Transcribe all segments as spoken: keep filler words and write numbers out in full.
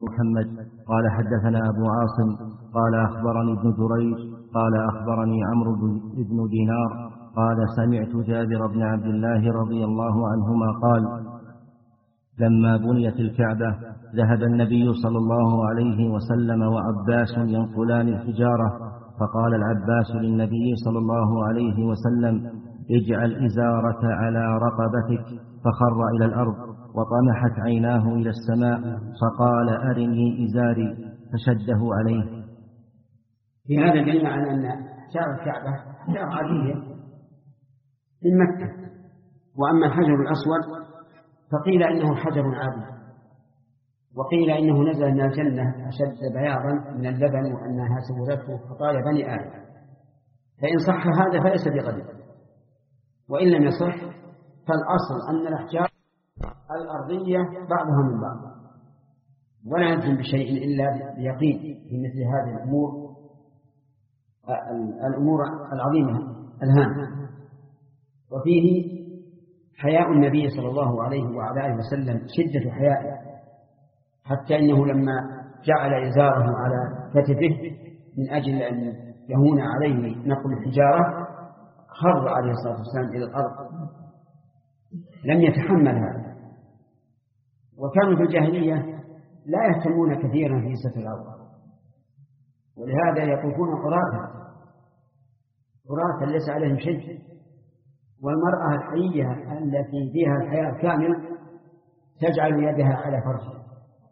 محمد قال حدثنا أبو عاصم قال أخبرني ابن جريج قال أخبرني عمرو بن دينار قال سمعت جابر بن عبد الله رضي الله عنهما قال لما بنيت الكعبة ذهب النبي صلى الله عليه وسلم وعباس ينقلان الحجارة، فقال العباس للنبي صلى الله عليه وسلم اجعل إزارك على رقبتك، فخر إلى الأرض وطمحت عيناه إلى السماء فقال أرني إزاري فشده عليه. في هذا دليل على أن حجارة الكعبة حجارة عادية من مكة، وأما الحجر الأسود فقيل إنه حجر عادي، وقيل إنه نزل من الجنة أشد بياضا من اللبن وأنها سورته خطايا بني آدم، فإن صح هذا فليس بغريب، وإن لم يصح فالأصل أن الأحجار الأرضية بعضها من بعض، ولا يلزم بشيء إلا بيقين في مثل هذه الأمور الأمور العظيمة الهامة. وفيه حياء النبي صلى الله عليه وعلى آله وسلم، شدة حيائه، حتى إنه لما جعل إزاره على كتفه من أجل أن يهون عليه نقل الحجارة خر عليه الصلاة والسلام إلى الأرض، لم يتحمل هذا. وكانوا في الجاهلية لا يهتمون كثيرا في ستر العورة، ولهذا يطوفون عراة عراة ليس عليهم شيء. والمرأة الحية التي فيها الحياة الكامل تجعل يدها على فرجها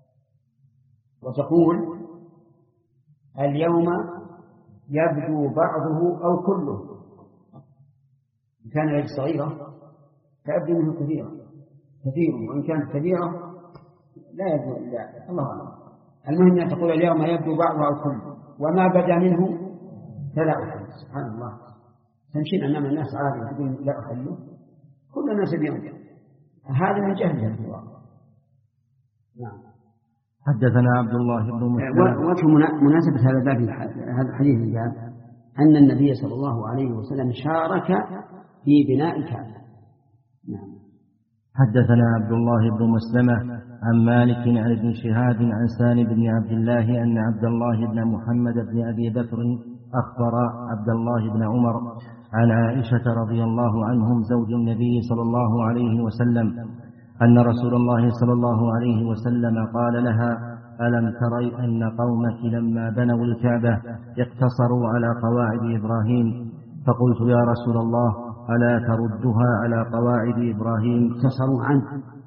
وتقول اليوم يبدو بعضه أو كله، إن كان اليد صغيرة فيبدو منه كثيرا كثير، وإن كانت كبيرة لا يبدو إلا الله أعلم. المهم أن تقول اليوم يبدو بعضه أو كله، وما بدا منه فلا أحل. سبحان الله، تمشين أمام الناس عادي تقول لا أحله، كل الناس بيوم، هذا من جهل الواقع. نعم. حدثنا عبد الله بن مسلم. وجه مناسبة هذا الباب هذا الحديث الجاب أن النبي صلى الله عليه وسلم شارك في بناء الكعبة. نعم. حدثنا عبد الله بن مسلمة عن مالك عن ابن شهاب عن سالم بن عبد الله أن عبد الله بن محمد بن أبي بكر أخبر عبد الله بن عمر عن عائشة رضي الله عنهم زوج النبي صلى الله عليه وسلم أن رسول الله صلى الله عليه وسلم قال لها ألم تري أن قومك لما بنوا الكعبة اقتصروا على قواعد إبراهيم؟ فقلت يا رسول الله ألا تردها على قواعد إبراهيم؟ اقتصروا عن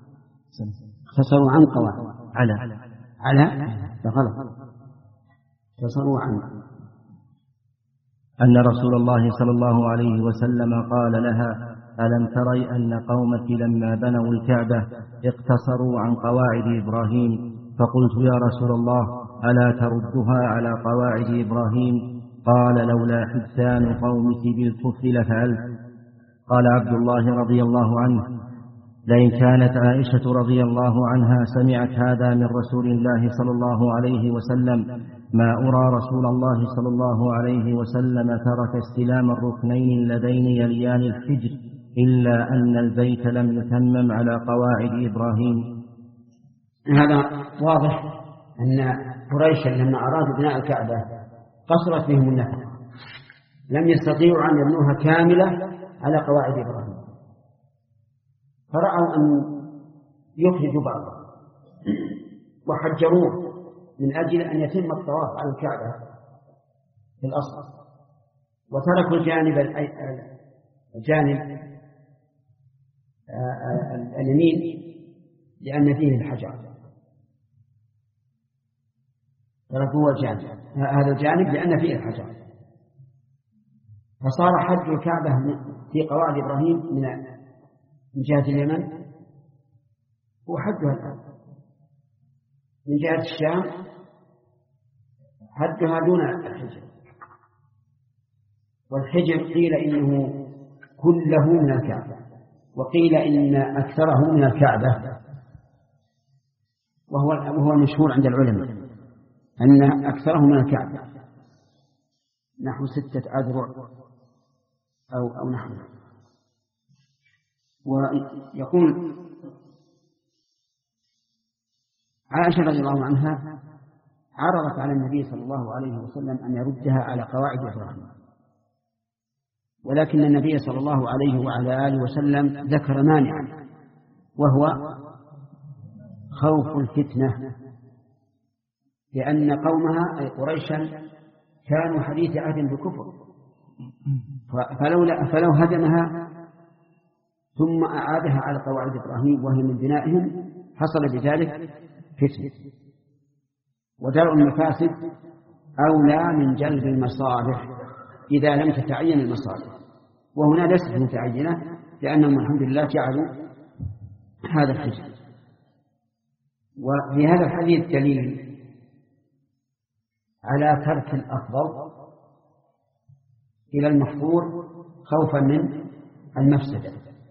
اقتصروا عن قواعد على على فغلط اقتصروا عن أن رسول الله صلى الله عليه وسلم قال لها ألم تري أن قومك لما بنوا الكعبة اقتصروا عن قواعد إبراهيم؟ فقلت يا رسول الله ألا تردها على قواعد إبراهيم؟ قال لولا حدثان قومك بالكفر لفعلت. قال عبد الله رضي الله عنه لئن كانت عائشة رضي الله عنها سمعت هذا من رسول الله صلى الله عليه وسلم ما أرى رسول الله صلى الله عليه وسلم ترك استلام الركنين اللذين يليان الحجر إلا أن البيت لم يتمم على قواعد إبراهيم. هذا واضح أن قريشا لما أرادوا بناء الكعبة قصرت بهم النفقة، لم يستطيعوا أن يبنوها كاملة على قواعد إبراهيم، فرأوا أن يخرجوا بعضها وحجروه من أجل أن يتم الطواف على الكعبة في الأصل، وتركوا الجانب الجانب اليمين لأن فيه الحجر، تركوا الجانب هذا الجانب لأن فيه الحجر، فصار حج الكعبة في قواعد إبراهيم من من جهة اليمن هو حجها الآن، من جهة الشام حجها دون الحجر، والحجر قيل إنه كله من الكعبة، وقيل إن أكثره من الكعبة، وهو وهو المشهور عند العلماء أن أكثره من الكعبة نحو ستة أذرع أو أو نحو. ويقول عائشة رضي الله عنها عرضت على النبي صلى الله عليه وسلم أن يردها على قواعد إبراهيم، ولكن النبي صلى الله عليه وعلى آله وسلم ذكر مانعا، وهو خوف الفتنة، لأن قومها أي قريشا كانوا حديث عهد بكفر، فلو, فلو هدمها ثم أعادها على قواعد إبراهيم وهي من بنائهم حصل بذلك فتنة، ودرء المفاسد أولى من جلب المصالح إذا لم تتعين المصالح، وهنا ليست متعينة لأنهم الحمد لله جعلوا هذا الحجر. وفي هذا الحديث دليل على ترك الأفضل إلى المحظور خوفا من المفسدة،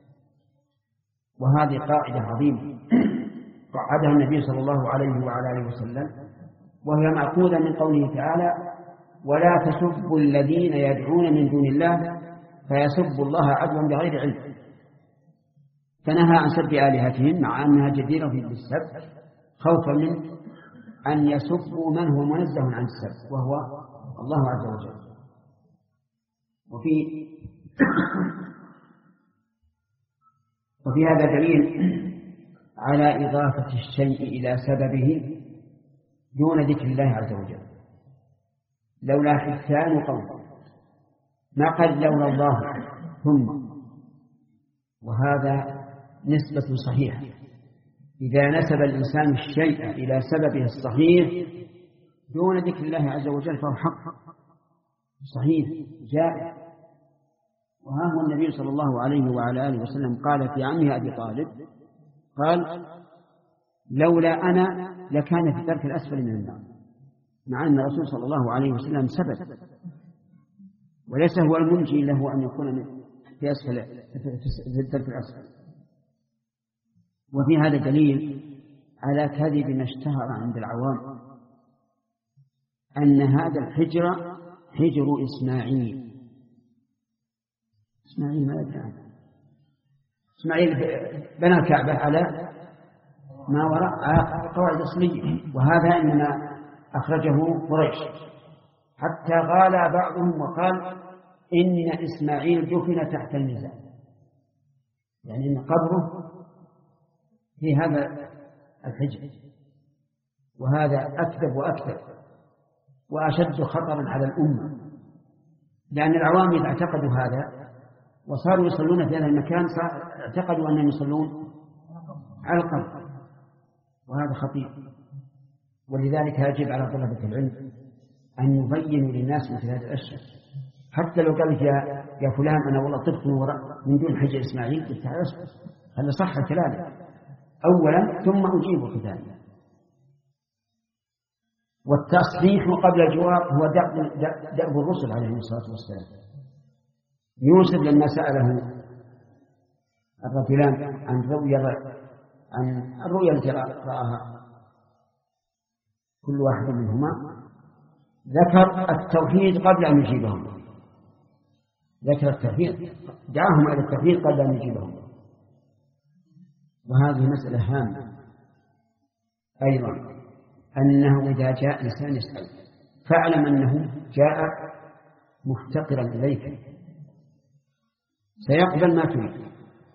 وهذه قاعدة عظيمة قعدها النبي صلى الله عليه وعلى آله وسلم، وهي مأخوذة من قوله تعالى: ولا تسبوا الذين يدعون من دون الله فيسبوا الله عدوا بغير علم، فنهى عن سب آلهتهم مع أنها جديرة بالسب خوفا من أن يسبوا من هو منزه عن السب وهو الله عز وجل. وفي وفي هذا دليل على إضافة الشيء إلى سببه دون ذكر الله عز وجل. لولا حسان قوم ما قال لولا الله ثم، وهذا نسبة صحيحة. إذا نسب الإنسان الشيء إلى سببه الصحيح دون ذكر الله عز وجل فهو حق صحيح جائز. وها هو النبي صلى الله عليه وعلى آله وسلم قال في عمه أبي طالب، قال: لولا أنا لكان في الدرك الأسفل من النار، مع أن الرسول صلى الله عليه وسلم سبب، وليس هو المنجي له أن يكون في أسفل في الدرك الأسفل. وفي هذا دليل على كذب ما اشتهر عند العوام أن هذا الحجر حجر إسماعيل. إسماعيل ما يدري عنه. إسماعيل بنى الكعبة على ما وراء قواعد أصلية، وهذا إنما أخرجه قريش، حتى غال بعضهم وقال إن إسماعيل دفن تحت الميزان، يعني إن قبره في هذا الحجر، وهذا أكذب وأكذب وأشد خطرا على الأمة، لأن العوام إذا اعتقدوا هذا وصاروا يصلون في هذا المكان اعتقدوا أنهم يصلون على القبر، وهذا خطير. ولذلك يجب على طلبة العلم أن يبينوا للناس مثل هذه الأشياء، حتى لو قال يا يا فلان أنا والله طفت من دون حجر إسماعيل، قلت هذا صح كلامه أولا ثم أجيبك ثانيا. والتصحيح قبل الجواب هو دأب الرسل عليه الصلاة والسلام. يوسف لما سأله الرجلان عن رؤيا عن الرؤيا التي رآها كل واحد منهما، ذكر التوحيد قبل أن يجيبهم، ذكر التوحيد، دعاهم على التوحيد قبل أن يجيبهم. وهذه مسألة هامة أيضا، أنه إذا جاء إنسان يسأل فاعلم أنه جاء مفتقرا إليك، سيقبل ما تريد،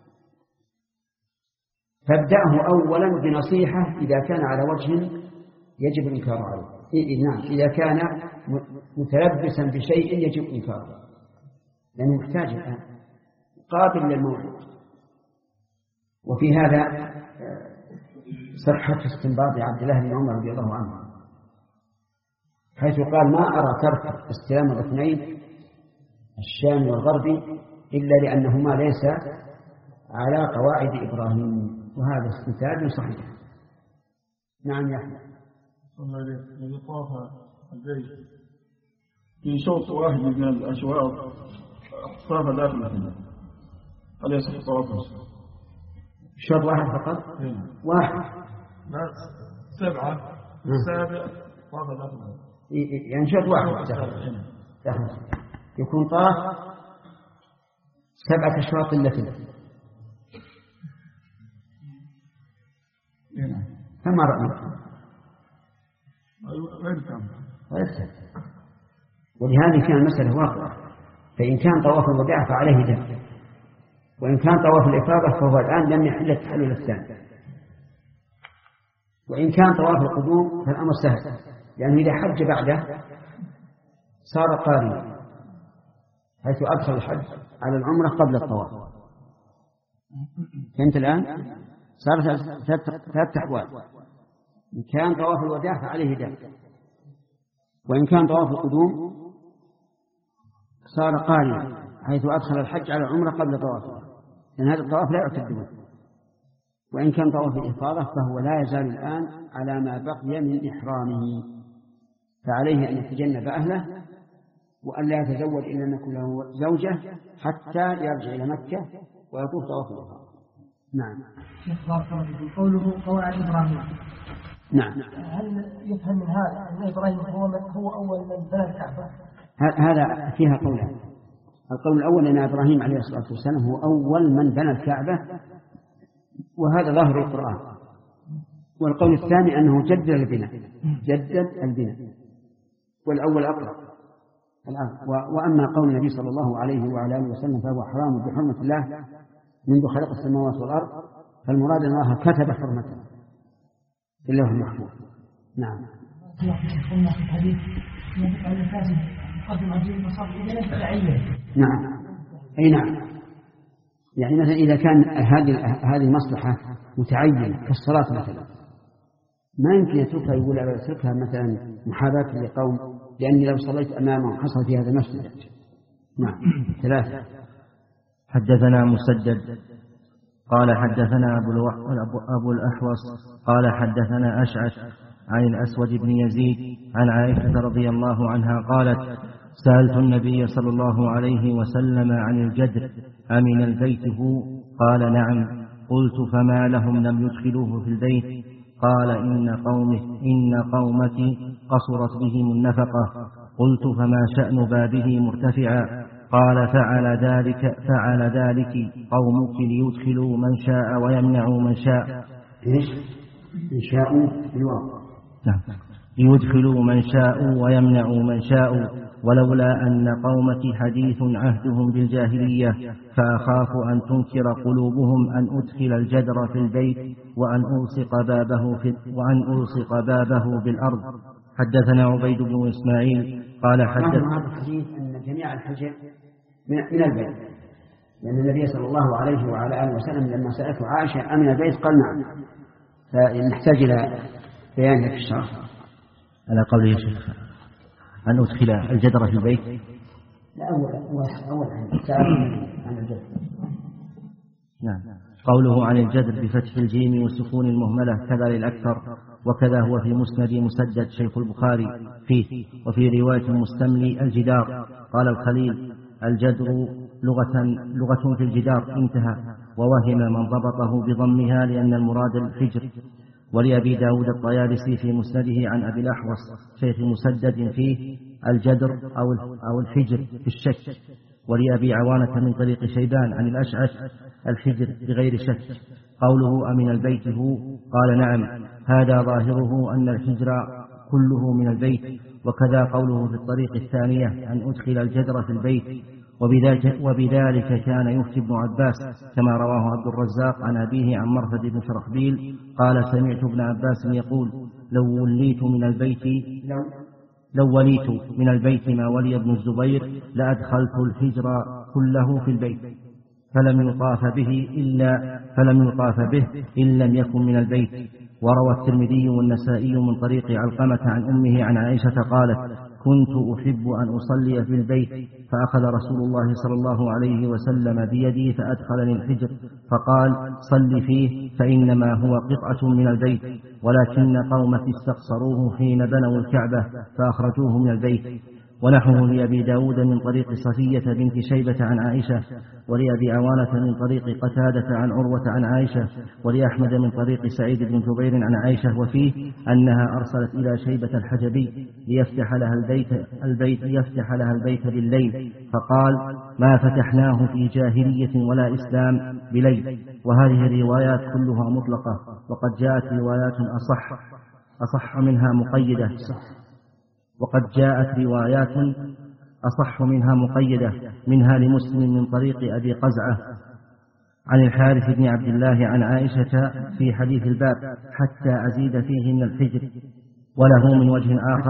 فابدأه أولا بنصيحة إذا كان على وجه يجب الإنكار عليه، نعم إذا كان متلبسا بشيء يجب إنكاره لأنه محتاج الآن قابل للموعد. وفي هذا صحة استنباط عبد الله بن عمر رضي الله عنه، حيث قال: ما أرى ترك استلام الاثنين الشام والغربي إلا لأنهما ليس على قواعد إبراهيم، وهذا استنتاج صحيح. نعم يا أحمد. الذي طاف البيت في شوط واحد من الأشواط طاف داخل أليس طوافا؟ شوط واحد فقط؟ واحد لا سبعة سابع طاف داخل، يعني شوط واحد داخل داخل يكون طاف سبعة أشواط إلا ثلاث. فما رأيك؟ غير كامل. ولهذه كان المسألة واقعة. فإن كان طواف الوداع فعليه دم، وإن كان طواف الإفاضة فهو الآن لم يحل التحلل الثاني. وإن كان طواف القدوم فالأمر سهل، لأنه إذا حج بعده صار قارنا، حيث أدخل الحج على العمرة قبل الطواف. فهمت الآن؟ صارت ثلاث أحوال: إن كان طواف الوداع فعليه دم، وإن كان طواف القدوم صار قارنا، حيث أدخل الحج على العمرة قبل طوافه، لأن هذا الطواف لا يعتد به. وإن كان طواف الإفاضة فهو لا يزال الآن على ما بقي من إحرامه، فعليه أن يتجنب أهله وأن لا يتزوج إلا أن يكون له زوجة حتى يرجع إلى مكة ويطوف طواف الإفاضة. نعم. قوله قواعد إبراهيم. نعم. هل يفهم من هذا أن إبراهيم هو هو أول من بنى الكعبة؟ هذا فيها قولان. القول الأول أن إبراهيم عليه الصلاة والسلام هو أول من بنى الكعبة، وهذا ظاهر القرآن. والقول الثاني أنه جدد البناء جدد البناء والأول أقرأ. وأما قول النبي صلى الله عليه وعلى آله وسلم فهو حرام بحرمة الله منذ خلق السماوات والأرض، فالمراد أن الله كتب حرمته في اللوح المحفوظ. نعم. نعم. أي نعم. يعني مثلا إذا كان هذه هذه المصلحة متعينة كالصلاة مثلا، ما يمكن يتركها يقول أنا أتركها مثلا محاباة لقوم، لأني لو صليت أمامهم حصل في هذا المسجد. نعم. ثلاثة. حدثنا مسدد قال حدثنا أبو, الوح... أبو الأحوص قال حدثنا أشعث عن الأسود بن يزيد عن عائشة رضي الله عنها قالت: سألت النبي صلى الله عليه وسلم عن الجدر أمن البيت هو؟ قال: نعم. قلت: فما لهم لم يدخلوه في البيت؟ قال: إن قومه إن قومك قصرت بهم النفقة. قلت: فما شأن بابه مرتفعا؟ قال: فعل ذلك فعل ذلك قومك ليدخلوا من شاء ويمنعوا من شاء. إيش؟ من شاء الواقع. نعم. ليدخلوا من شاء ويمنعوا من شاء، ولولا أن قومك حديث عهدهم بالجاهلية فأخاف أن تنكر قلوبهم أن أدخل الجدر في البيت وأن ألصق بابه, في وأن ألصق بابه بالأرض. حدثنا عبيد بن إسماعيل قال حدث هذا الحديث أن جميع الحجر من البيت، لأن النبي صلى الله عليه وعلى آله وسلم لما سألته عائشة أمن البيت قال نعم، فنحتاج إلى بيان في الشرح. على قوله يا شيخ أن أدخل الجدر في البيت. لا أول أول عن عن الجدر. نعم. قوله عن الجدر بفتح الجيم والسكون المهملة كذا للأكثر، وكذا هو في مسند مسدد شيخ البخاري فيه. وفي رواية المستملي الجدار. قال الخليل: الجدر لغة, لغة في الجدار، انتهى. ووهم من ضبطه بضمها لأن المراد الحجر. ولأبي داود الطيالسي في مسنده عن أبي الأحوص شيخ مسدد فيه الجدر أو أو الحجر في الشك. ولأبي عوانة من طريق شيبان عن الأشعث الحجر بغير شك. قوله أمن البيت هو؟ قال: نعم. هذا ظاهره أن الحجر كله من البيت. وكذا قوله في الطريق الثانية أن أدخل الجدر في البيت. وبذلك, وبذلك كان يفتي ابن عباس كما رواه عبد الرزاق عن أبيه عن مرثد بن شرحبيل قال: سمعت ابن عباس يقول: لو وليت من البيت لو, لو وليت من البيت ما ولي ابن الزبير لأدخلت الحجر كله في البيت فلم يطاف به إلا فلم يطاف به إن لم يكن من البيت. وروى الترمذي والنسائي من طريق علقمة عن أمه عن عائشة قالت: كنت أحب أن أصلي في البيت فأخذ رسول الله صلى الله عليه وسلم بيدي فأدخلني الحجر فقال: صل فيه فإنما هو قطعة من البيت، ولكن قومك استقصروه حين بنوا الكعبة فأخرجوه من البيت. ونحوه لأبي داود من طريق صفية بنت شيبة عن عائشة، ولأبي عوانة من طريق قتادة عن عروة عن عائشة، ولأحمد من طريق سعيد بن جبير عن عائشة، وفيه أنها أرسلت إلى شيبة الحجبي ليفتح لها البيت, البيت يفتح لها البيت بالليل، فقال: ما فتحناه في جاهلية ولا إسلام بليل. وهذه الروايات كلها مطلقة، وقد جاءت روايات أصح أصح منها مقيدة، وقد جاءت روايات أصح منها مقيدة منها لمسلم من طريق أبي قزعة عن الحارث بن عبد الله عن عائشة في حديث الباب حتى أزيد فيه من الحجر، وله من وجه آخر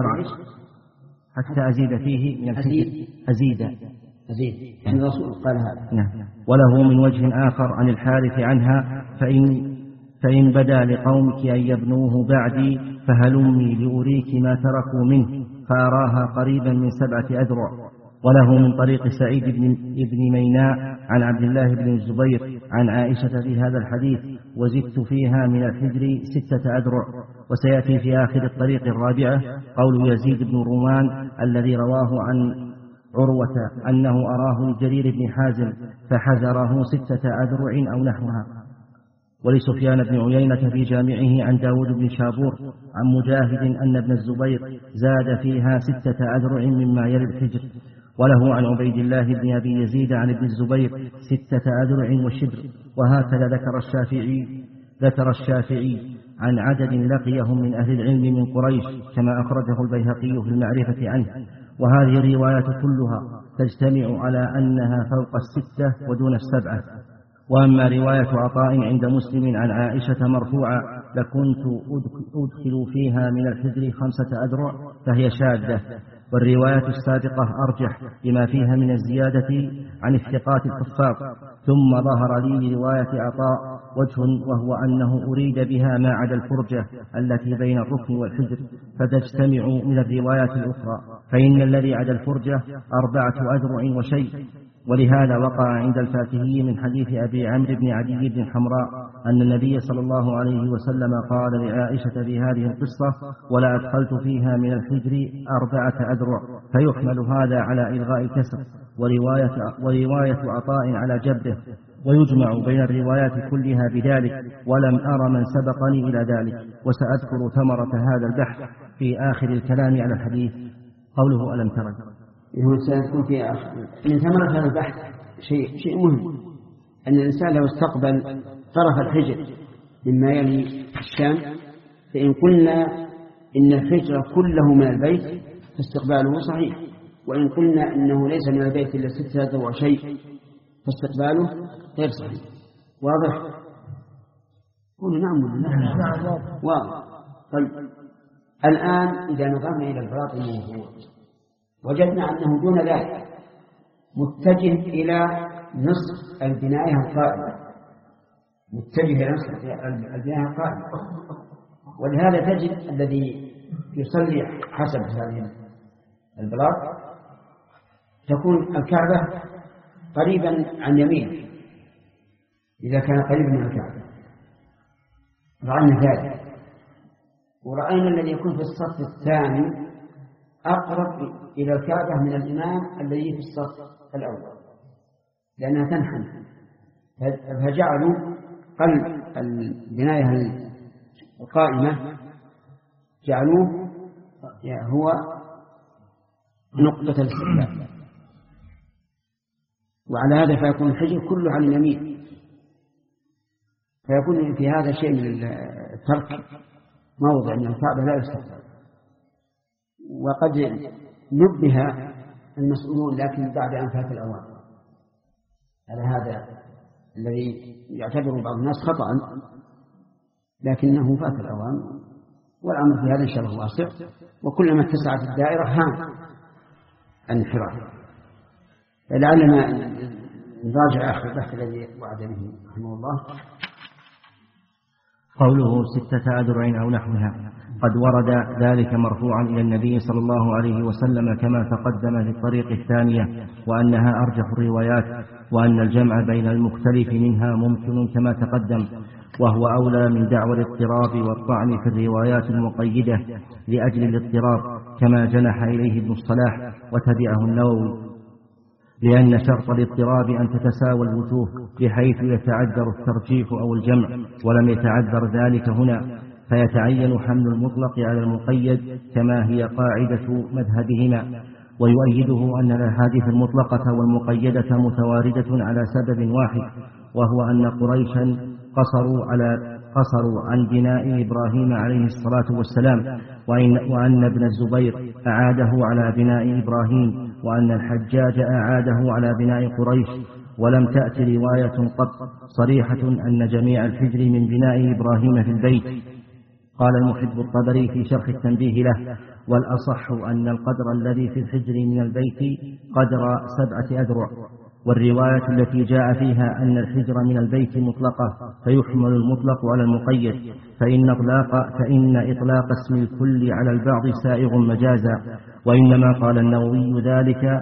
حتى أزيد فيه من الحجر أزيد أزيد يعني الرسول قال هذا. نعم. وله من وجه آخر عن الحارث عنها فإن, فإن بدا لقومك أن يبنوه بعدي فهلمي لأريك ما تركوا منه فأراها قريبا من سبعة أذرع. وله من طريق سعيد بن, بن ميناء عن عبد الله بن الزبير عن عائشة في هذا الحديث وزدت فيها من الحجر ستة أذرع. وسيأتي في آخر الطريق الرابعة قول يزيد بن رومان الذي رواه عن عروة أنه أراه لجرير بن حازم فحزره ستة أذرع أو نحوها. ولسفيان بن عيينة في جامعه عن داود بن شابور عن مجاهد أن ابن الزبير زاد فيها ستة أذرع مما يلي الحجر. وله عن عبيد الله بن أبي يزيد عن ابن الزبير ستة أذرع وشبر. وهكذا ذكر الشافعي ذكر الشافعي عن عدد لقيهم من أهل العلم من قريش كما أخرجه البيهقي في المعرفة عنه. وهذه الروايات كلها تجتمع على أنها فوق الستة ودون السبعة. وأما رواية عطاء عند مسلم عن عائشة مرفوعة لكنت أدخل فيها من الحجر خمسة أذرع فهي شاذة. والرواية السابقة أرجح لما فيها من الزيادة عن الثقات الحفاظ. ثم ظهر لي رواية عطاء وجه وهو أنه أريد بها ما عدا الفرجة التي بين الركن والحجر فتجتمع من الروايات الأخرى، فإن الذي عدا الفرجة أربعة أذرع وشيء. ولهذا وقع عند الفاكهي من حديث أبي عمرو بن عدي بن حمراء أن النبي صلى الله عليه وسلم قال لعائشة في هذه القصة ولا أدخلت فيها من الحجر أربعة أذرع، فيحمل هذا على إلغاء الكسر ورواية, ورواية عطاء على جبره، ويجمع بين الروايات كلها بذلك، ولم أر من سبقني إلى ذلك. وسأذكر ثمرة هذا البحث في آخر الكلام على الحديث. قوله ألم ترى سيكون في آخر من ثمرة هذا البحث شيء, شيء مهم، أن الإنسان لو استقبل طرف الحجر مما يلي الشام فإن قلنا إن الحجر كله من البيت فاستقباله صحيح، وإن قلنا إنه ليس من البيت إلا ستة وشيء فاستقباله غير صحيح. واضح؟ قولوا نعم ولا لا؟ واضح. طيب الآن إذا نظرنا إلى الباطن الموجود وجدنا أنه دون ذلك متجه إلى نصف البناية القائمة، متجه إلى نصف البناية القائمة. ولهذا تجد الذي يصلي حسب هذه البلاط تكون الكعبة قريبا عن يمينه إذا كان قريبا من الكعبة، رأينا ذلك. ورأينا الذي يكون في الصف الثاني أقرب إلى الكعبة من الإمام الذي في الصف الأول لأنها تنحن، فجعلوا قلب البناية القائمة جعلوه هو نقطة الاستقبال، وعلى هذا فيكون الحجر كله على اليمين، فيكون في هذا شيء من الترك موضع من الكعبة لا يستقبل. وقد نبه المسؤولون لكن بعد أن فات الأوان على هذا الذي يعتبر بعض الناس خطأ، لكنه فات الأوان، والأمر في هذا إن شاء الله واسع، وكلما اتسعت الدائرة هان الانحراف. لعلنا نراجع آخر البحث الذي وعد به رحمه الله. قوله ستة أذرع أو نحوها قد ورد ذلك مرفوعا إلى النبي صلى الله عليه وسلم كما تقدم في الطريق الثانية، وأنها أرجح الروايات، وأن الجمع بين المختلف منها ممكن كما تقدم، وهو أولى من دعوى الاضطراب والطعن في الروايات المقيدة لأجل الاضطراب كما جنح إليه ابن الصلاح وتبعه النووي، لأن شرط الاضطراب أن تتساوى الوجوه بحيث يتعذر الترجيح أو الجمع، ولم يتعذر ذلك هنا، فيتعين حمل المطلق على المقيد كما هي قاعدة مذهبهما. ويؤيده أن الأحاديث المطلقة والمقيدة متواردة على سبب واحد، وهو أن قريشا قصروا على قصروا عن بناء إبراهيم عليه الصلاة والسلام، وإن وأن ابن الزبير أعاده على بناء إبراهيم، وأن الحجاج أعاده على بناء قريش. ولم تأت رواية قط صريحة أن جميع الحجر من بناء إبراهيم في البيت. قال المحب الطبري في شرح التنبيه له: والأصح أن القدر الذي في الحجر من البيت قدر سبعة أذرع. والرواية التي جاء فيها أن الحجر من البيت مطلقة فيحمل المطلق على المقيد، فإن إطلاق, فإن إطلاق اسم الكل على البعض سائغ مجازا. وإنما قال النووي ذلك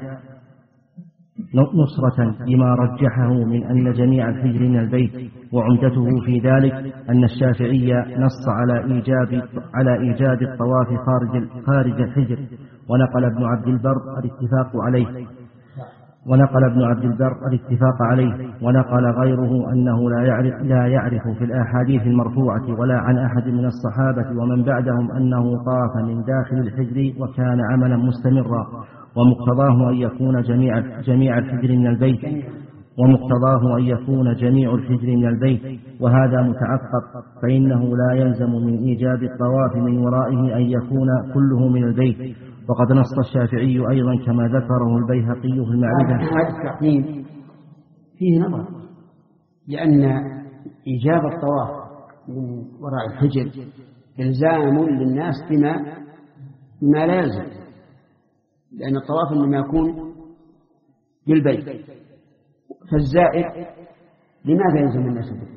نصرة لما رجحه من أن جميع الحجر من البيت، وعمدته في ذلك أن الشافعي نص على إيجاب على إيجاد الطواف خارج خارج الحجر، ونقل ابن عبد البر الاتفاق عليه ونقل ابن عبد البر الاتفاق عليه ونقل غيره أنه لا يعرف, لا يعرف في الأحاديث المرفوعة ولا عن أحد من الصحابة ومن بعدهم أنه طاف من داخل الحجر وكان عملا مستمرا، ومقتضاه أن يكون جميع جميع الحجر من البيت ومقتضاه أن يكون جميع الحجر من البيت وهذا متعقب، فإنه لا يلزم من إيجاب الطواف من ورائه أن يكون كله من البيت. وقد نص الشافعي أيضا كما ذكره البيهقي في المعرفة. هذا التعقيم فيه نظر، لأن إيجاب الطواف من وراء الحجر إلزام للناس بما ما لا يلزم، لأن الطواف إنما يكون بالبيت، فالزائد لماذا يلزم الناس به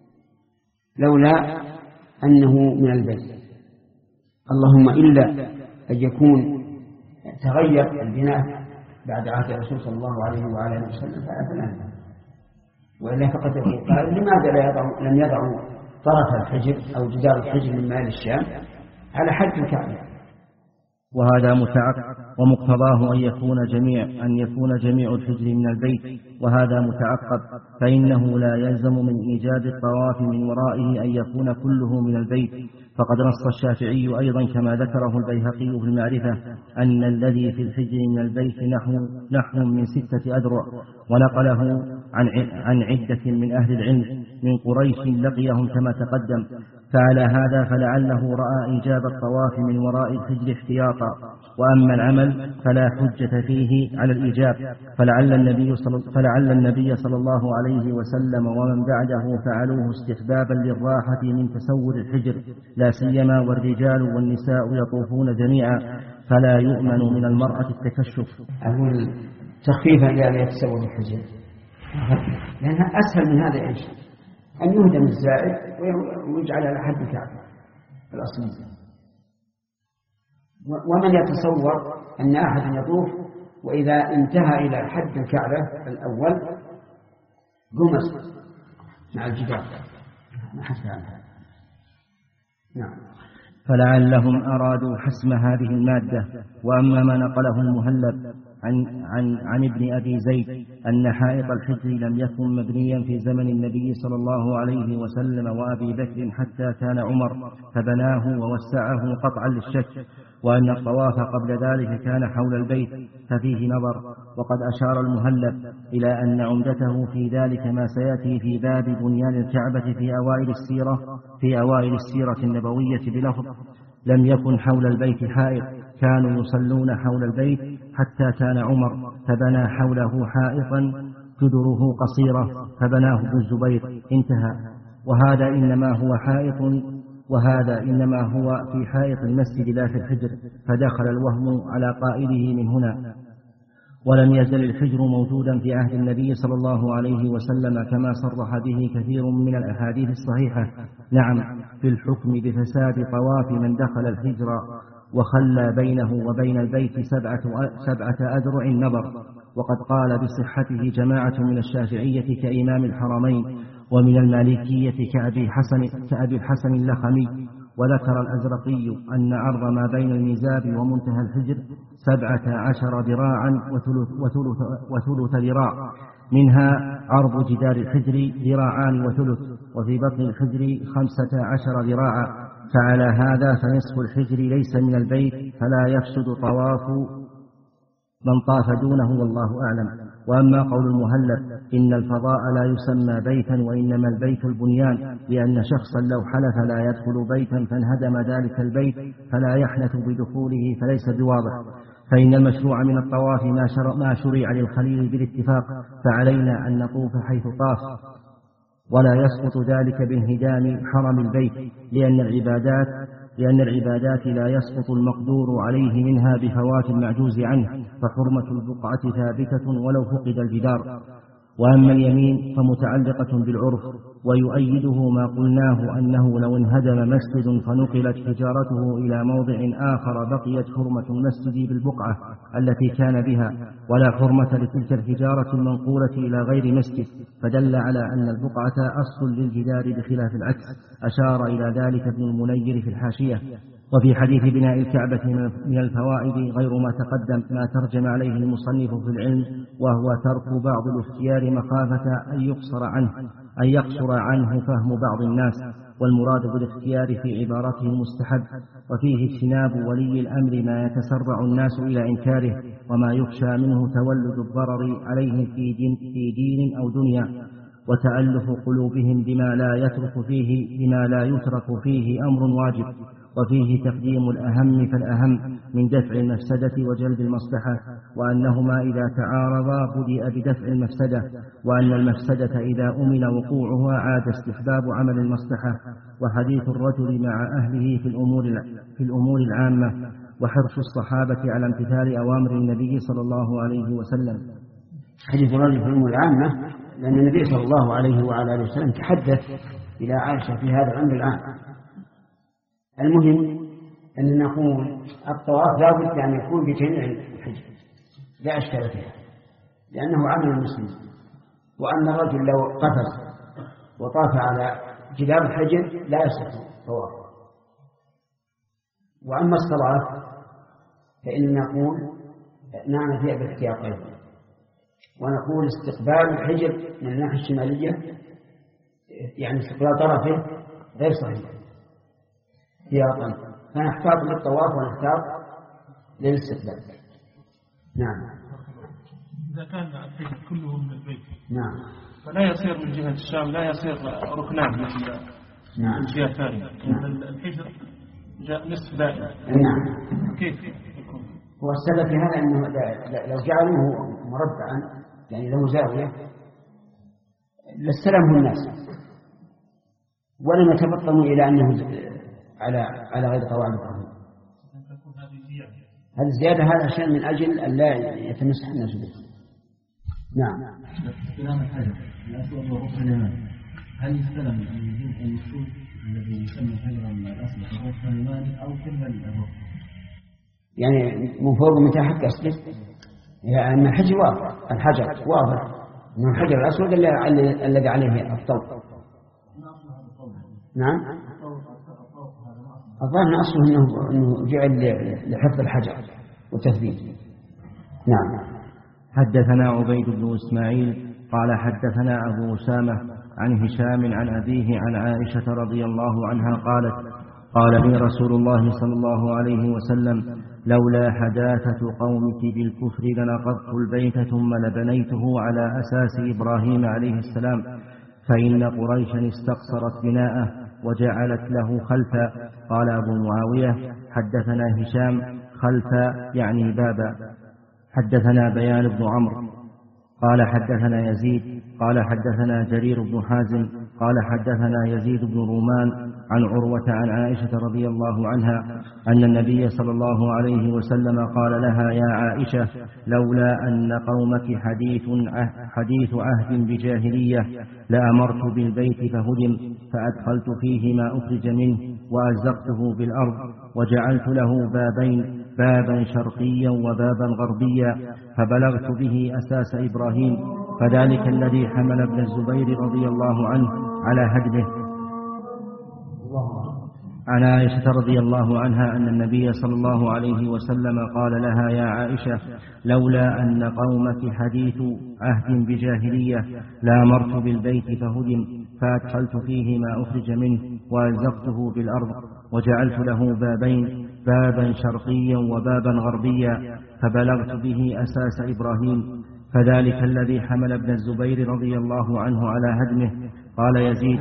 لولا أنه من البيت؟ اللهم إلا أن يكون تغير البناء بعد عهد الرسول صلى الله عليه وعلى اله وسلم فلا، وإلا فقد قال لماذا لا يضع لم يضعوا طرف الحجر أو جدار الحجر من مال الشام على حد الكعبة؟ وهذا متعقب، ومقتضاه أن يكون جميع أن يكون جميع الحجر من البيت، وهذا متعقب، فإنه لا يلزم من إيجاد الطواف من ورائه أن يكون كله من البيت. فقد نص الشافعي أيضا كما ذكره البيهقي في المعرفة أن الذي في الحجر من البيت نحو, نحو من ستة أذرع، ونقله عن, عن عدة من أهل العلم من قريش لقيهم كما تقدم. فعلى هذا فلعله رأى إيجاب الطواف من وراء الحجر احتياطا، وأما العمل فلا حجة فيه على الإيجاب، فلعل النبي صلى, فلعل النبي صلى الله عليه وسلم ومن بعده فعلوه استحبابا للراحة من تسور الحجر، لا سيما والرجال والنساء يطوفون جميعا، فلا يؤمن من المرأة التكشف. أقول تخفيفا لا يتسور الحجر، لأنها أسهل من هذا إيش؟ أن يهدم الزائد ويجعل على حد الكعبة الأصلي. ومن يتصور أن أحد يطوف وإذا انتهى إلى حد الكعبة الأول قمص مع الجدار ما حسب عنها. نعم. فلعلهم أرادوا حسم هذه المادة. وأما ما نقله المهلب عن, عن, عن ابن أبي زيد أن حائط الحجر لم يكن مبنيا في زمن النبي صلى الله عليه وسلم وأبي بكر حتى كان عمر فبناه ووسعه قطعا للشك، وأن الطواف قبل ذلك كان حول البيت، ففيه نظر. وقد أشار المهلب إلى أن عمدته في ذلك ما سيأتي في باب بنيان الكعبة في أوائل السيرة في أوائل السيرة النبوية بلفظ لم يكن حول البيت حائط، كانوا يصلون حول البيت حتى كان عمر فبنى حوله حائطا جدره قصيرة فبناه ابن الزبير، انتهى. وهذا إنما هو حائط وهذا إنما هو في حائط المسجد لا في الحجر، فدخل الوهم على قائله من هنا. ولم يزل الحجر موجودا في عهد النبي صلى الله عليه وسلم كما صرح به كثير من الأحاديث الصحيحة، نعم، في الحكم بفساد طواف من دخل الحجر وخلى بينه وبين البيت سبعة, سبعة أذرع نظر. وقد قال بصحته جماعة من الشافعية كإمام الحرمين، ومن المالكية كأبي حسن, كأبي الحسن اللخمي. وذكر الأزرقي أن عرض ما بين الميزاب ومنتهى الحجر سبعة عشر ذراعا وثلث, وثلث, وثلث ذراع، منها عرض جدار الحجر ذراعان وثلث، وفي بطن الحجر خمسة عشر ذراعا. فعلى هذا فنصف الحجر ليس من البيت، فلا يفسد طواف من طاف دونه، والله أعلم. وأما قول المهلب إن الفضاء لا يسمى بيتا وإنما البيت البنيان لأن شخصا لو حلف لا يدخل بيتا فانهدم ذلك البيت فلا يحنث بدخوله فليس بواضح. فإن المشروع من الطواف ما, شرع ما شرع للخليل بالاتفاق، فعلينا أن نطوف حيث طاف، ولا يسقط ذلك بانهدام حرم البيت، لأن العبادات لأن العبادات لا يسقط المقدور عليه منها بفوات المعجوز عنه، فحرمة البقعة ثابتة ولو فقد الجدار. وأما اليمين فمتعلقة بالعرف، ويؤيده ما قلناه أنه لو انهدم مسجد فنقلت حجارته إلى موضع آخر بقيت حرمة المسجد بالبقعة التي كان بها، ولا حرمة لتلك الحجارة المنقولة إلى غير مسجد، فدل على أن البقعة أصل للجدار بخلاف العكس. أشار إلى ذلك ابن المنير في الحاشية. وفي حديث بناء الكعبة من الفوائد غير ما تقدم ما ترجم عليه المصنف في العلم، وهو ترك بعض الاختيار مخافة أن يقصر عنه أن يقصر عنه فهم بعض الناس، والمراد بالاختيار في عبارته مستحب، وفيه اجتناب ولي الأمر ما يتسرع الناس إلى إنكاره وما يخشى منه تولد الضرر عليهم في دين, في دين أو دنيا، وتألف قلوبهم بما لا يترك فيه بما لا يترك فيه أمر واجب. وفيه تقديم الأهم فالأهم من دفع المفسدة وجلب المصلحة، وأنهما إذا تعارضا بدأ بدفع المفسدة، وأن المفسدة إذا أمن وقوعها عاد استحباب عمل المصلحة. وحديث الرجل مع أهله في الأمور في الأمور العامة، وحرص الصحابة على امتثال أوامر النبي صلى الله عليه وسلم. حديث الرجل في الأمور العامة لأن النبي صلى الله عليه وعلى آله وسلم تحدث إلى عائشة في هذا الأمر العام. المهم أن نقول الطواف لا بد أن يكون بجميع الحج لا أشكال فيها، لأنه عمل المسلم، وأن الرجل لو قفز وطاف على جدار الحجر لا يصح طوافه. وأما الصلاة فإن نقول نعمل فيها بالاحتياطين، ونقول استقبال الحجر من الناحية الشمالية يعني استقبال طرفه غير صحيح احتياطا، فنحتاط للطواف ونحتاط للاستقبال. نعم. إذا كان الحجر كله من البيت نعم فلا يصير من جهة الشام لا يصير ركنان مثل نعم. الجهة الثانية، لأن الحجر جاء نصف دائرة. نعم. كيف يكون؟ هو السبب في هذا أنه لو جعلوه مربعا يعني له زاوية لاستلمه الناس ولم يتبطموا إلى أنه على على غير قواعد القانون. هذه الزيادة هذا عشان من أجل أن لا يتمسح الناس به. نعم. استلام الحجر الأسود والركن اليماني هل يستلم من جزء المسجود الذي يسمى حجرا الأسود والركن اليماني أو كل الركن؟ يعني من فوق من تحت قصدك؟ يعني الحجر واضح، الحجر واضح إنه الحجر الأسود الذي عليه الطوق. نعم. الظاهر أصله أنه, إنه جعل لحفظ الحجر وتثبيت. نعم. حدثنا عبيد بن إسماعيل قال حدثنا أبو أسامة عن هشام عن أبيه عن عائشة رضي الله عنها قالت قال لي رسول الله صلى الله عليه وسلم لولا حداثة قومك بالكفر لنقضت البيت ثم لبنيته على أساس إبراهيم عليه السلام، فإن قريشا استقصرت بناءه وجعلت له خلفا. قال أبو معاوية حدثنا هشام خلفا يعني بابا. حدثنا بيان بن عمرو قال حدثنا يزيد قال حدثنا جرير بن حازم قال حدثنا يزيد بن رومان عن عروة عن عائشة رضي الله عنها أن النبي صلى الله عليه وسلم قال لها يا عائشة لولا أن قومك حديث حديث عهد بجاهلية لأمرت بالبيت فهدم فأدخلت فيه ما أخرج منه وألزقته بالأرض وجعلت له بابين بابا شرقيا وبابا غربيا فبلغت به أساس إبراهيم، فذلك الذي حمل ابن الزبير رضي الله عنه على هدمه. عن عائشة رضي الله عنها أن النبي صلى الله عليه وسلم قال لها يا عائشة لولا أن قومك حديث عهد بجاهلية لأمرت بالبيت فهدم فأدخلت فيه ما أخرج منه وألزقته بالأرض وجعلت له بابين بابا شرقيا وبابا غربيا فبلغت به أساس إبراهيم، فذلك الذي حمل ابن الزبير رضي الله عنه على هدمه. قال يزيد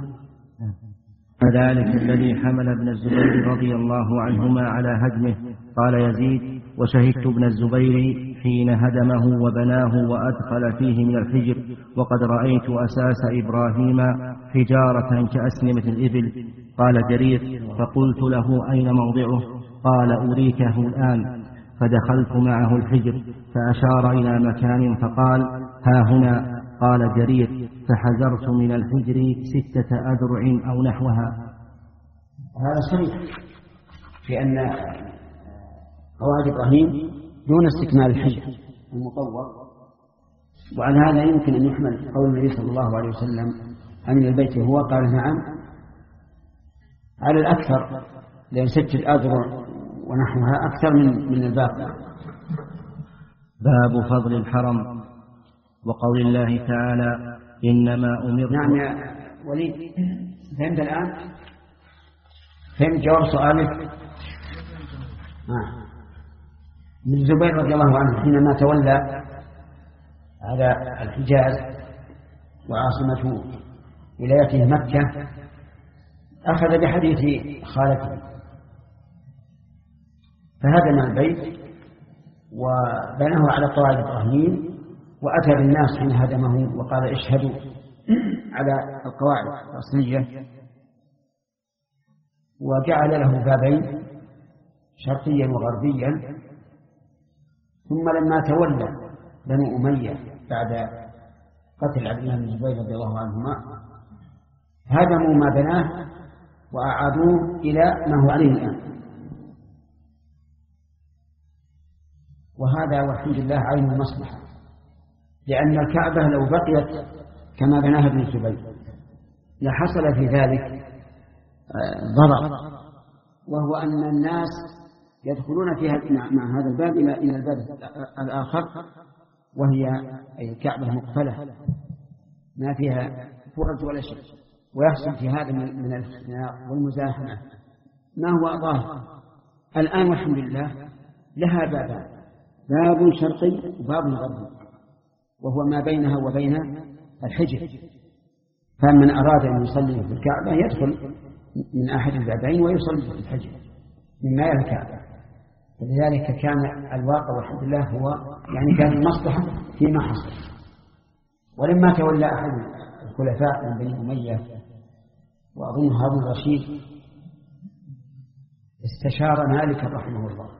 فذلك الذي حمل ابن الزبير رضي الله عنهما على هدمه. قال يزيد وشهدت ابن الزبير حين هدمه وبناه وأدخل فيه من الحجر، وقد رأيت أساس إبراهيم حجارة كأسنمة الإبل. قال جرير فقلت له أين موضعه؟ قال أريكه الآن. فدخلت معه الحجر فأشار إلى مكان فقال ها هنا. قال جرير فحذرت من الحجر ستة أذرع أو نحوها. هذا صحيح في أن قواعد إبراهيم دون استكمال الحجر المطور، وعلى هذا يمكن أن يحمل قول النبي صلى الله عليه وسلم أمن البيت هو قال نعم على الأكثر، لأن ستة أذرع ونحوها أكثر من من الباقي. باب فضل الحرم وقول الله تعالى إنما أمرت. نعم يا وليد، فهمت الآن؟ فهمت جواب سؤالك؟ آه. ابن الزبير رضي الله عنه حينما تولى على الحجاز وعاصمته ولايته مكة أخذ بحديث خالته فهدم البيت وبناه على قواعد إبراهيم، وأتى بالناس حين هدمه وقال اشهدوا على القواعد الأصلية، وجعل له بابين شرقيا وغربيا. ثم لما تولى بنو أمية بعد قتل عبد الله بن الزبير رضي الله عنهما هدموا ما بناه وأعادوه إلى ما هو عليه الآن، وهذا والحمد لله عين المصلحة، لأن الكعبة لو بقيت كما بناها ابن الزبير لحصل في ذلك ضرر، وهو أن الناس يدخلون فيها مع هذا الباب إلى الباب الآخر، وهي أي الكعبة مقفلة ما فيها فرج ولا شيء، ويحصل في هذا من الاختناق والمزاحمة ما هو ظاهر. الآن والحمد لله لها بابان، باب شرقي وباب غربي، وهو ما بينها وبين الحجر، فمن أراد أن يصلي في الكعبة يدخل من أحد البابين ويصلي في الحجر مما يرى الكعبة. فلذلك كان الواقع والحمد لله هو يعني كان المصلحة فيما حصل. ولما تولى أحد الخلفاء من بني أمية وأظن هارون الرشيد استشار مالك رحمه الله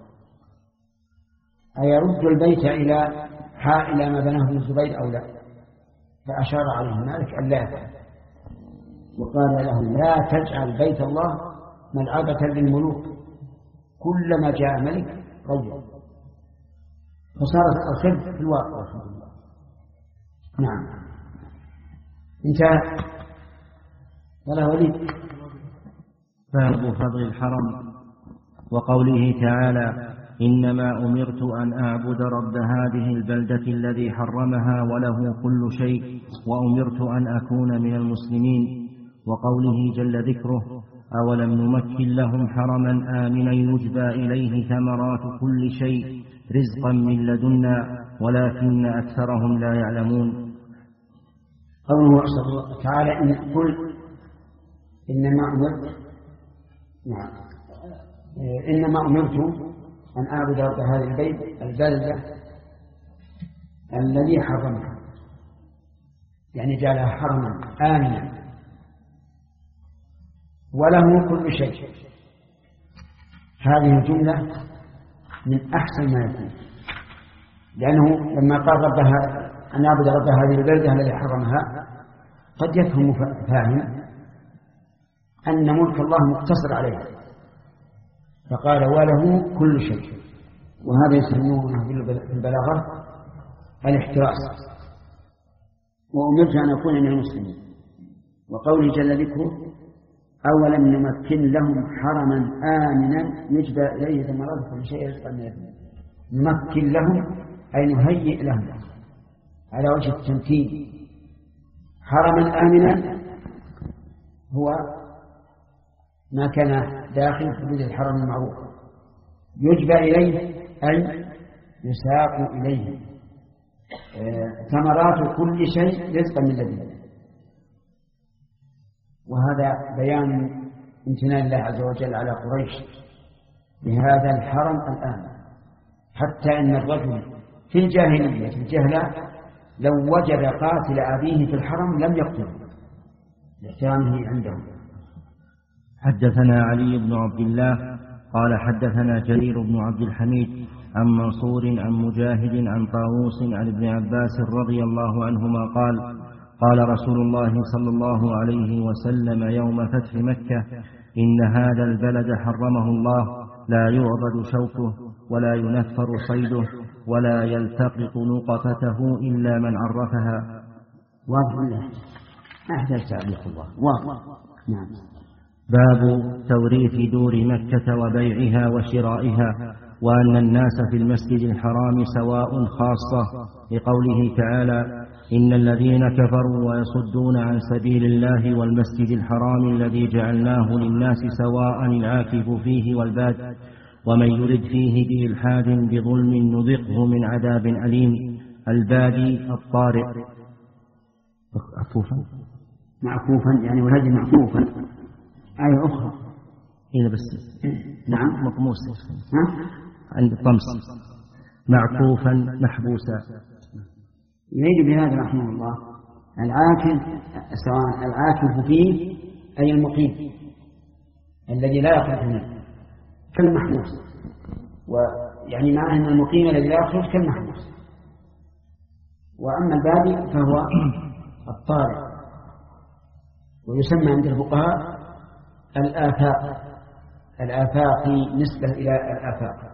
أيرد البيت إلى إلى ما بناه ابن الزبير أو لا، فأشار عليه مالك أن لا يفعل، وقال له لا تجعل بيت الله ملعبة للملوك، كلما جاء ملك غير. فصارت الخلف في الواقع والحمد لله. نعم انتهى. ولا وليد. باب فضل الحرم وقوله تعالى إنما أمرت أن أعبد رب هذه البلدة الذي حرمها وله كل شيء وأمرت أن أكون من المسلمين. وقوله جل ذكره أولم نمكن لهم حرما آمنا يجبى إليه ثمرات كل شيء رزقا من لدنا ولكن أكثرهم لا يعلمون. قوله تعالى إن قل إنما أمرت نعم إنما أمرت أن أعبد رب هذا البيت البلدة الذي حرمها، يعني جعلها حرما آمنا وله كل شيء. هذه الجملة من أحسن ما يكون، لأنه لما قال ربها أن أعبد رب هذه البلدة الذي حرمها قد يفهم فاهم أن ملك الله مقتصر عليه، فقال وله كل شيء، وهذا يسمونه في البلاغة الاحتراس. وأمرت أن أكون من المسلمين. وقوله جل ذكره أولم نمكن لهم حرما آمنا يجبى إليه ثمرات كل شيء رزقا من لدنا. نمكن لهم أي نهيئ لهم على وجه التمكين. حرما آمنا هو ما كان داخل حدود الحرم المعروف، يجبى إليه أي يساق إليه ثمرات كل شيء رزقا من لدنه. وهذا بيان امتنان الله عز وجل على قريش بهذا الحرم الآن، حتى إن الرجل في الجاهلية في الجهلة لو وجد قاتل أبيه في الحرم لم يقتله لاحترامه عندهم. حدثنا علي بن عبد الله قال حدثنا جرير بن عبد الحميد عن منصور عن مجاهد عن طاووس عن ابن عباس رضي الله عنهما قال قال رسول الله صلى الله عليه وسلم يوم فتح مكة: إن هذا البلد حرمه الله، لا يعبد شوكه ولا ينفر صيده ولا يلتقط نقطته إلا من عرفها. واضح الله ما أحتاج تعليق الله واضح. نعم. باب توريث دور مكة وبيعها وشرائها، وأن الناس في المسجد الحرام سواء خاصة، لقوله تعالى: إن الذين كفروا ويصدون عن سبيل الله والمسجد الحرام الذي جعلناه للناس سواء العاكف فيه والباد، ومن يرد فيه بإلحاد بظلم نذقه من عذاب أليم. البادي الطارئ. معكوفا معكوفا يعني ولد معكوفا. آية أخرى إيه بس نعم مطموس ها؟ عند الطمس معكوفا محبوسا. يريد بهذا رحمه الله العاكف، سواء العاكف فيه أي المقيم الذي لا يخرج منه كالمحبوس، ويعني معنى أن المقيم الذي لا يخرج كالمحبوس. وأما البادي فهو الطارئ، ويسمى عند الفقهاء الآفاق، الآفاق نسبة إلى الآفاق.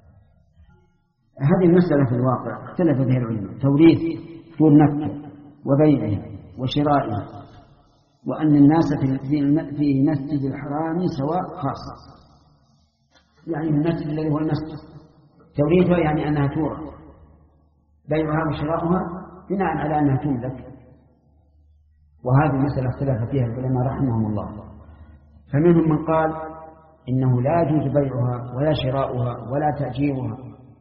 هذه المسألة في الواقع اختلف فيها العلماء: توريث دور مكة وبيعها وشرائها، وأن الناس في مسجد الحرام سواء خاصة، يعني المسجد الذي هو المسجد. توريثها يعني أنها تورث، بيعها وشراؤها بناء على أنها تملك. وهذه المسألة اختلف فيها العلماء رحمهم الله، فمنهم من قال إنه لا يجوز بيعها ولا شراؤها ولا تأجيرها،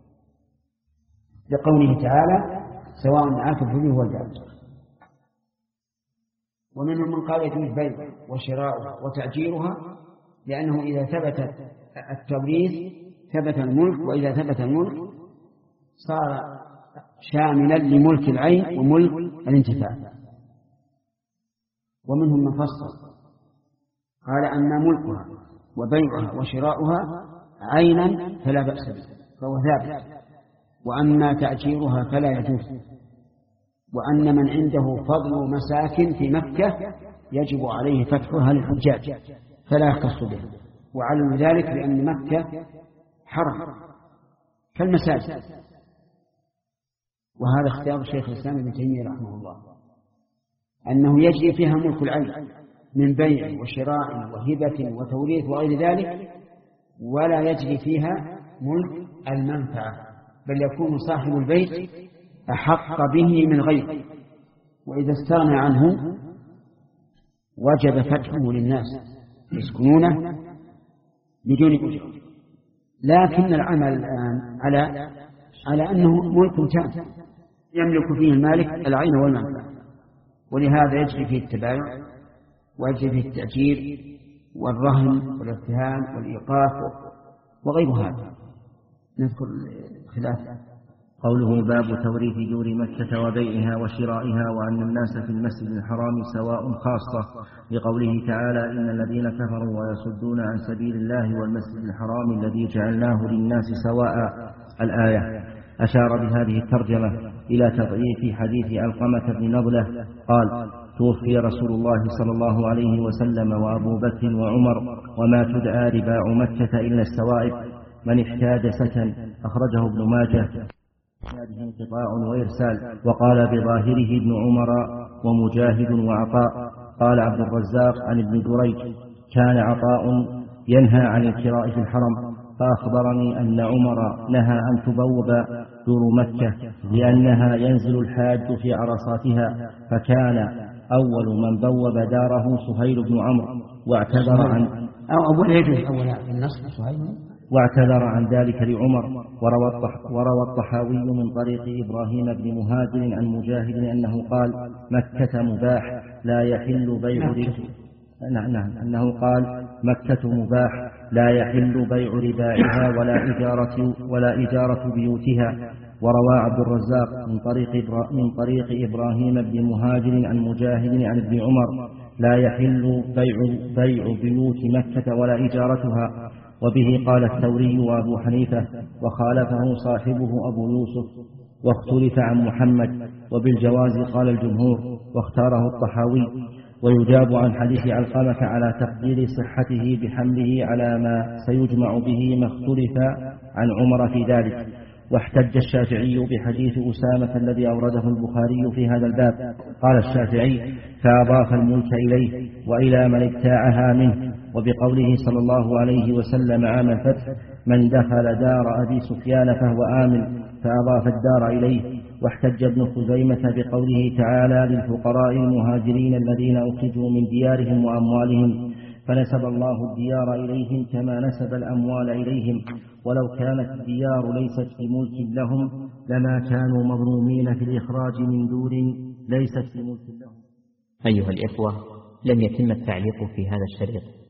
لقوله تعالى: سواء عاكف فيه والباد. ومنهم من قال يجوز بيع وشراؤها وتأجيرها، لأنه إذا ثبت التوريث ثبت الملك، وإذا ثبت الملك صار شاملا لملك العين وملك الانتفاع. ومنهم من فصل قال أن ملكها وبيعها وشراؤها عينا فلا بأس به فهو ثابت، وأما تأجيرها فلا يجوز، وأن من عنده فضل مساكن في مكة يجب عليه فتحها للحجاج فلا يختص به. وعلم ذلك لأن مكة حرم كالمساجد. وهذا اختيار شيخ الإسلام ابن تيمية رحمه الله، أنه يجري فيها ملك العين من بيع وشراء وهبة وتوريث وغير ذلك، ولا يجري فيها ملك المنفعة، بل يكون صاحب البيت أحق به من غيره، وإذا استغنى عنه وجب فتحه للناس يسكنونه بدون أجرة. لكن العمل الآن على على أنه ملك تام يملك فيه المالك العين والمنفعة، ولهذا يجري فيه التبايع ويجري فيه التأجير والرهن والارتهان والإيقاف وغير هذا. نذكر خلافه. قوله: باب توريث دور مكة وبيعها وشرائها، وأن الناس في المسجد الحرام سواء خاصة، لقوله تعالى: إن الذين كفروا ويصدون عن سبيل الله والمسجد الحرام الذي جعلناه للناس سواء. الآية. أشار بهذه الترجمة إلى تضعيف حديث علقمة بن نضلة قال: توفي رسول الله صلى الله عليه وسلم وأبو بكر وعمر وما تدعى رباع مكة إلا السوائب، من احتاج سكن. أخرجه ابن ماجه. هذه انقطاع وإرسال، وقال بظاهره ابن عمر ومجاهد وعطاء. قال عبد الرزاق عن ابن دريج: كان عطاء ينهى عن الكراء في الحرم، فأخبرني أن عمر نهى أن تبوب دور مكة لأنها ينزل الحاج في عرصاتها، فكان أول من بوب داره سهيل بن عمرو، واعتذر عن أو أبو يجوز أولا بالنصب سهيل واعتذر عن ذلك لعمر. وروى الطحاوي من طريق إبراهيم بن مهاجر عن مجاهد أنه قال مكة مباح لا يحل بيع نعم نعم أنه قال مكة مباح لا يحل بيع ربائها ولا إجارة ولا إجارة بيوتها. وروى عبد الرزاق من طريق من طريق إبراهيم بن مهاجر عن مجاهد عن ابن عمر لا يحل بيع بيع بيوت مكة ولا إجارتها. وبه قال الثوري وأبو حنيفة، وخالفه صاحبه أبو يوسف، واختلف عن محمد. وبالجواز قال الجمهور، واختاره الطحاوي. ويجاب عن حديث علقمة على تقدير صحته بحمله على ما سيجمع به ما اختلف عن عمر في ذلك. واحتج الشافعي بحديث أسامة الذي أورده البخاري في هذا الباب. قال الشافعي فأضاف الملك إليه وإلى من ابتاعها منه، وبقوله صلى الله عليه وسلم عام الفتح من دخل دار أبي سفيان فهو آمن، فأضاف الدار إليه. واحتج ابن خزيمة بقوله تعالى للفقراء المهاجرين الذين أخرجوا من ديارهم وأموالهم، فنسب الله الديار إليهم كما نسب الأموال إليهم. ولو كانت الديار ليست بملك لهم لما كانوا مظلومين في الإخراج من دور ليست بملك لهم. أيها الإخوة، لم يتم التعليق في هذا الشريط،